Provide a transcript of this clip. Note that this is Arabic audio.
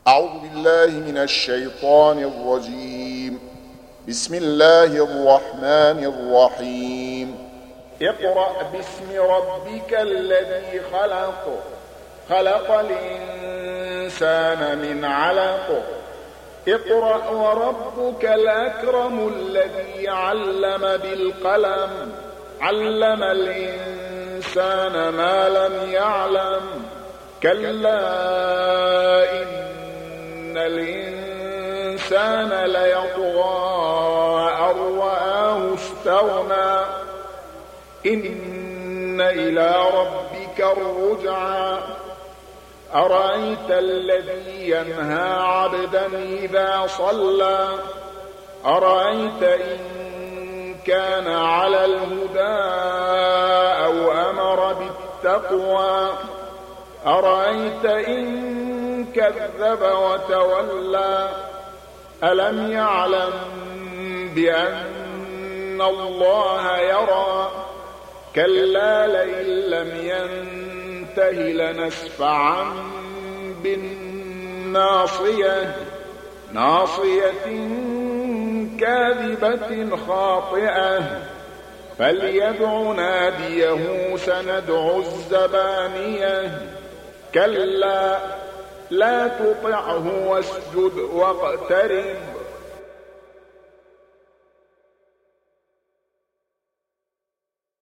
أعوذ بالله من الشيطان الرجيم. بسم الله الرحمن الرحيم. اقرأ باسم ربك الذي خلق، خلق الإنسان من علق. اقرأ وربك الأكرم الذي علم بالقلم، علم الإنسان ما لم يعلم. كلا إن الإنسان ليطغى أن رآه استغنى. إن إلى ربك الرجعى. أرأيت الذي ينهى عبدا إذا صلى، أرأيت إن كان على الهدى أو أمر بالتقوى، أرأيت إن كذب وتولى. ألم يعلم بأن الله يرى. كلا لئن لم ينته لنسفعا بالناصية، ناصية كاذبة خاطئة. فليدع ناديه سندع الزبانية. كلا لا تطعه واسجد واقترب.